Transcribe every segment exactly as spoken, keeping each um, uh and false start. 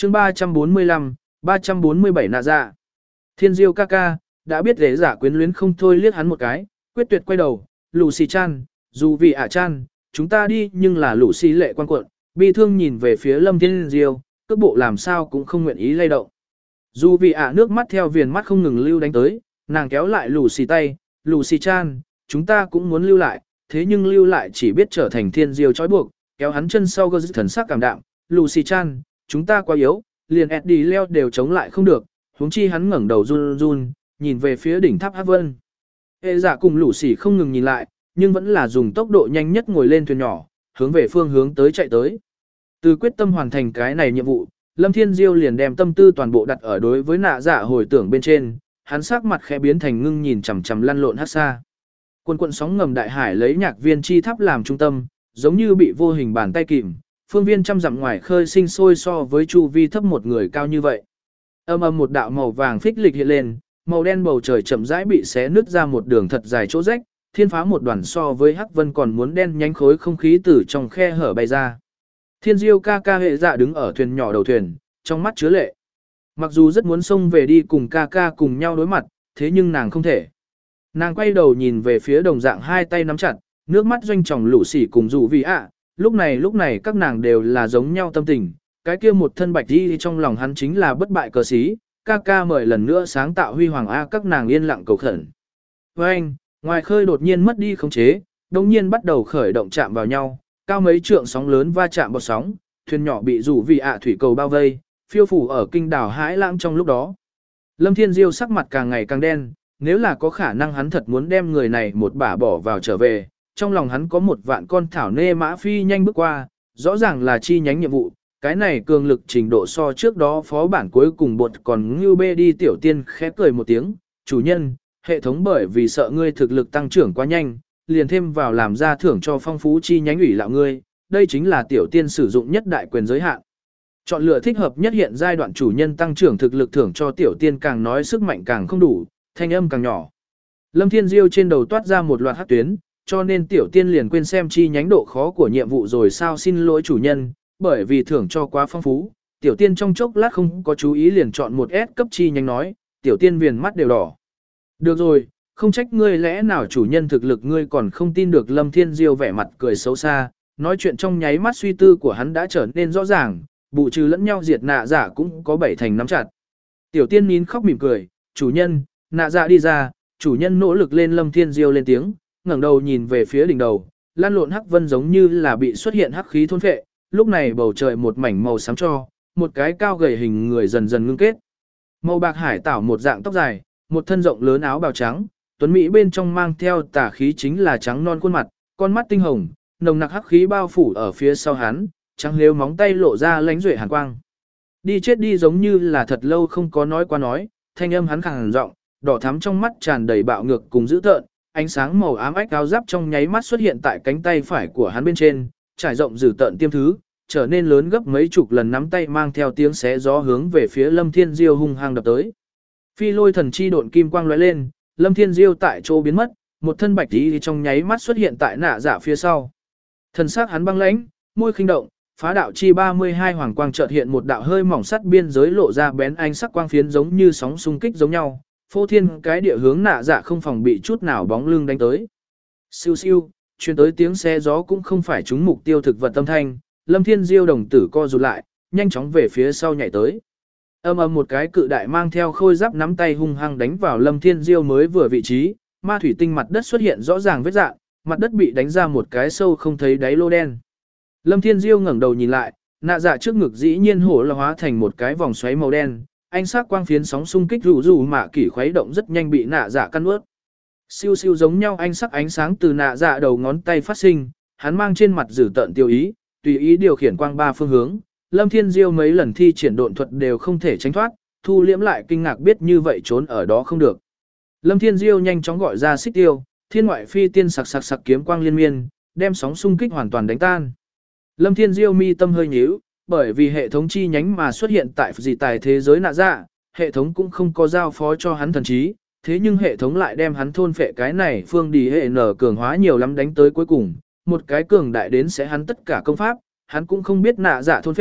chương ba trăm bốn mươi lăm, ba trăm bốn mươi bảy nạ dạ. Thiên Diêu ca ca, đã biết ghế giả quyến luyến không thôi liếc hắn một cái, quyết tuyệt quay đầu, Lucy chan, dù vì ả chan, chúng ta đi nhưng là Lucy lệ quan cuộn, bi thương nhìn về phía Lâm Thiên Diêu, cước bộ làm sao cũng không nguyện ý lay động. Dù vì ả nước mắt theo viền mắt không ngừng lưu đánh tới, nàng kéo lại Lucy tay, Lucy chan, chúng ta cũng muốn lưu lại, thế nhưng lưu lại chỉ biết trở thành Thiên Diêu trói buộc, kéo hắn chân sau gơ thần sắc cảm đạm, Lucy chan, chúng ta quá yếu, liền Eddie leo đều chống lại không được, huống chi hắn ngẩng đầu run run, nhìn về phía đỉnh tháp Hắc Vân. Hệ giả cùng Lucy không ngừng nhìn lại, nhưng vẫn là dùng tốc độ nhanh nhất ngồi lên thuyền nhỏ, hướng về phương hướng tới chạy tới. Từ quyết tâm hoàn thành cái này nhiệm vụ, Lâm Thiên Diêu liền đem tâm tư toàn bộ đặt ở đối với nạ dạ hồi tưởng bên trên, hắn sắc mặt khẽ biến thành ngưng nhìn chằm chằm lăn lộn hát xa. Quần quần sóng ngầm đại hải lấy nhạc viên chi tháp làm trung tâm, giống như bị vô hình bàn tay kìm, phương viên trăm dặm ngoài khơi sinh sôi so với chu vi thấp một người cao như vậy. Âm âm một đạo màu vàng phích lịch hiện lên, màu đen bầu trời chậm rãi bị xé nứt ra một đường thật dài chỗ rách, thiên phá một đoàn so với hắc vân còn muốn đen nhánh khối không khí từ trong khe hở bay ra. Thiên Diêu ca ca hệ dạ đứng ở thuyền nhỏ đầu thuyền, trong mắt chứa lệ. Mặc dù rất muốn xông về đi cùng ca ca cùng nhau đối mặt, thế nhưng nàng không thể. Nàng quay đầu nhìn về phía đồng dạng hai tay nắm chặt, nước mắt doanh tròng lũ xỉ cùng dụ vì ạ, lúc này lúc này các nàng đều là giống nhau tâm tình, cái kia một thân bạch đi trong lòng hắn chính là bất bại cờ sĩ, ca ca mời lần nữa sáng tạo huy hoàng A các nàng yên lặng cầu khẩn. Với anh, ngoài khơi đột nhiên mất đi khống chế, đồng nhiên bắt đầu khởi động chạm vào nhau, cao mấy trượng sóng lớn va chạm bọt sóng, thuyền nhỏ bị rủ vì ạ thủy cầu bao vây, phiêu phủ ở kinh đảo hãi lãng trong lúc đó. Lâm Thiên Diêu sắc mặt càng ngày càng đen, nếu là có khả năng hắn thật muốn đem người này một bả bỏ vào trở về, trong lòng hắn có một vạn con thảo nê mã phi nhanh bước qua, rõ ràng là chi nhánh nhiệm vụ, cái này cường lực trình độ so trước đó phó bản cuối cùng bột còn ngưu bê đi tiểu tiên khẽ cười một tiếng, chủ nhân, hệ thống bởi vì sợ ngươi thực lực tăng trưởng quá nhanh, liền thêm vào làm ra thưởng cho phong phú chi nhánh ủy lạo ngươi, đây chính là tiểu tiên sử dụng nhất đại quyền giới hạn. Chọn lựa thích hợp nhất hiện giai đoạn chủ nhân tăng trưởng thực lực thưởng cho tiểu tiên càng nói sức mạnh càng không đủ, thanh âm càng nhỏ. Lâm Thiên Diêu trên đầu toát ra một loạt hắc tuyến, cho nên tiểu tiên liền quên xem chi nhánh độ khó của nhiệm vụ rồi sao xin lỗi chủ nhân, bởi vì thưởng cho quá phong phú, tiểu tiên trong chốc lát không có chú ý liền chọn một S cấp chi nhánh nói, tiểu tiên viền mắt đều đỏ. Được rồi, không trách ngươi lẽ nào chủ nhân thực lực ngươi còn không tin được. Lâm Thiên Diêu vẻ mặt cười xấu xa, nói chuyện trong nháy mắt suy tư của hắn đã trở nên rõ ràng, bù trừ lẫn nhau diệt nạ giả cũng có bảy thành nắm chặt. Tiểu tiên nín khóc mỉm cười, chủ nhân, nạ giả đi ra, chủ nhân nỗ lực lên. Lâm Thiên Diêu lên tiếng, ngẩng đầu nhìn về phía đỉnh đầu, lan lộn hắc vân giống như là bị xuất hiện hắc khí thôn phệ, lúc này bầu trời một mảnh màu xám cho, một cái cao gầy hình người dần dần ngưng kết. Màu bạc hải tảo một dạng tóc dài, một thân rộng lớn áo bào trắng, tuấn mỹ bên trong mang theo tà khí chính là trắng non khuôn mặt, con mắt tinh hồng, nồng nặc hắc khí bao phủ ở phía sau hắn, trắng lếu móng tay lộ ra lánh duệ hàn quang. Đi chết đi giống như là thật lâu không có nói qua nói, thanh âm hắn khàn giọng, đỏ thắm trong mắt tràn đầy bạo ngược cùng dữ tợn, ánh sáng màu ám ách áo giáp trong nháy mắt xuất hiện tại cánh tay phải của hắn bên trên, trải rộng dữ tợn tiêm thứ, trở nên lớn gấp mấy chục lần, nắm tay mang theo tiếng xé gió hướng về phía Lâm Thiên Diêu hung hăng đập tới. Phi lôi thần chi độn kim quang lóe lên, Lâm Thiên Diêu tại chỗ biến mất, một thân bạch tí trong nháy mắt xuất hiện tại nạ dạ phía sau. Thần sắc hắn băng lãnh, môi khinh động, phá đạo chi ba mươi hai hoàng quang chợt hiện một đạo hơi mỏng sắt biên giới lộ ra bén ánh sắc quang phiến giống như sóng xung kích giống nhau, phô thiên cái địa hướng nạ dạ không phòng bị chút nào bóng lưng đánh tới. Siêu siêu, truyền tới tiếng xe gió cũng không phải trúng mục tiêu thực vật âm thanh, Lâm Thiên Diêu đồng tử co rụt lại, nhanh chóng về phía sau nhảy tới. Âm ầm một cái cự đại mang theo khôi giáp nắm tay hung hăng đánh vào Lâm Thiên Diêu mới vừa vị trí, ma thủy tinh mặt đất xuất hiện rõ ràng vết rạn, mặt đất bị đánh ra một cái sâu không thấy đáy lô đen. Lâm Thiên Diêu ngẩng đầu nhìn lại, nạ dạ trước ngực dĩ nhiên hổ là hóa thành một cái vòng xoáy màu đen, ánh sắc quang phiến sóng xung kích rủ rủ mạ kỷ khuấy động rất nhanh bị nạ dạ căn ướt. Siêu siêu giống nhau ánh sắc ánh sáng từ nạ dạ đầu ngón tay phát sinh, hắn mang trên mặt dữ tợn tiêu ý, tùy ý điều khiển quang ba phương hướng. Lâm Thiên Diêu mấy lần thi triển độn thuật đều không thể tránh thoát, thu liễm lại kinh ngạc biết như vậy trốn ở đó không được. Lâm Thiên Diêu nhanh chóng gọi ra xích tiêu, thiên ngoại phi tiên sặc sặc sặc kiếm quang liên miên, đem sóng xung kích hoàn toàn đánh tan. Lâm Thiên Diêu mi tâm hơi nhíu, bởi vì hệ thống chi nhánh mà xuất hiện tại dị tài thế giới nạ dạ, hệ thống cũng không có giao phó cho hắn thần trí, thế nhưng hệ thống lại đem hắn thôn phệ cái này phương đi hệ nở cường hóa nhiều lắm đánh tới cuối cùng, một cái cường đại đến sẽ hắn tất cả công pháp, hắn cũng không biết nạ dạ thôn phệ,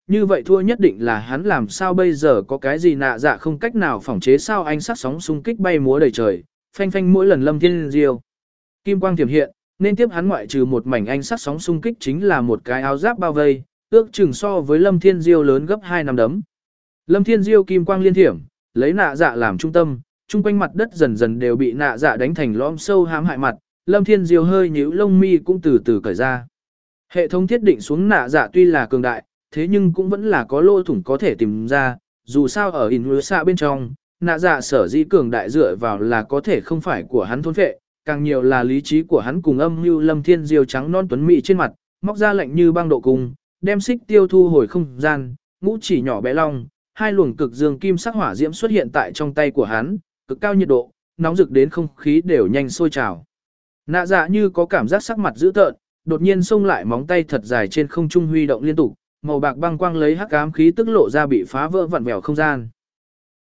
như vậy thua nhất định là hắn làm sao bây giờ có cái gì nạ dạ không cách nào phỏng chế sao ánh sắc sóng xung kích bay múa đầy trời, phanh phanh mỗi lần Lâm Thiên Diêu. Kim quang tiềm hiện, nên tiếp hắn ngoại trừ một mảnh ánh sắc sóng xung kích chính là một cái áo giáp bao vây, ước chừng so với Lâm Thiên Diêu lớn gấp hai năm đấm. Lâm Thiên Diêu kim quang liên thiểm, lấy nạ dạ làm trung tâm, trung quanh mặt đất dần dần đều bị nạ dạ đánh thành lõm sâu hãm hại mặt, Lâm Thiên Diêu hơi nhíu lông mi cũng từ từ cởi ra. Hệ thống thiết định xuống nạ dạ tuy là cường đại, thế nhưng cũng vẫn là có lỗ thủng có thể tìm ra, dù sao ở Inusa bên trong, nạ dạ sở dĩ cường đại dựa vào là có thể không phải của hắn thôn phệ, càng nhiều là lý trí của hắn cùng âm mưu. Lâm Thiên Diêu trắng non tuấn mỹ trên mặt, móc ra lạnh như băng độ cung, đem xích tiêu thu hồi không gian, ngũ chỉ nhỏ bé long, hai luồng cực dương kim sắc hỏa diễm xuất hiện tại trong tay của hắn, cực cao nhiệt độ, nóng rực đến không khí đều nhanh sôi trào. Nạ dạ như có cảm giác sắc mặt dữ tợn, đột nhiên xông lại móng tay thật dài trên không trung huy động liên tục, màu bạc băng quang lấy hắc ám khí tức lộ ra bị phá vỡ vặn vẹo không gian.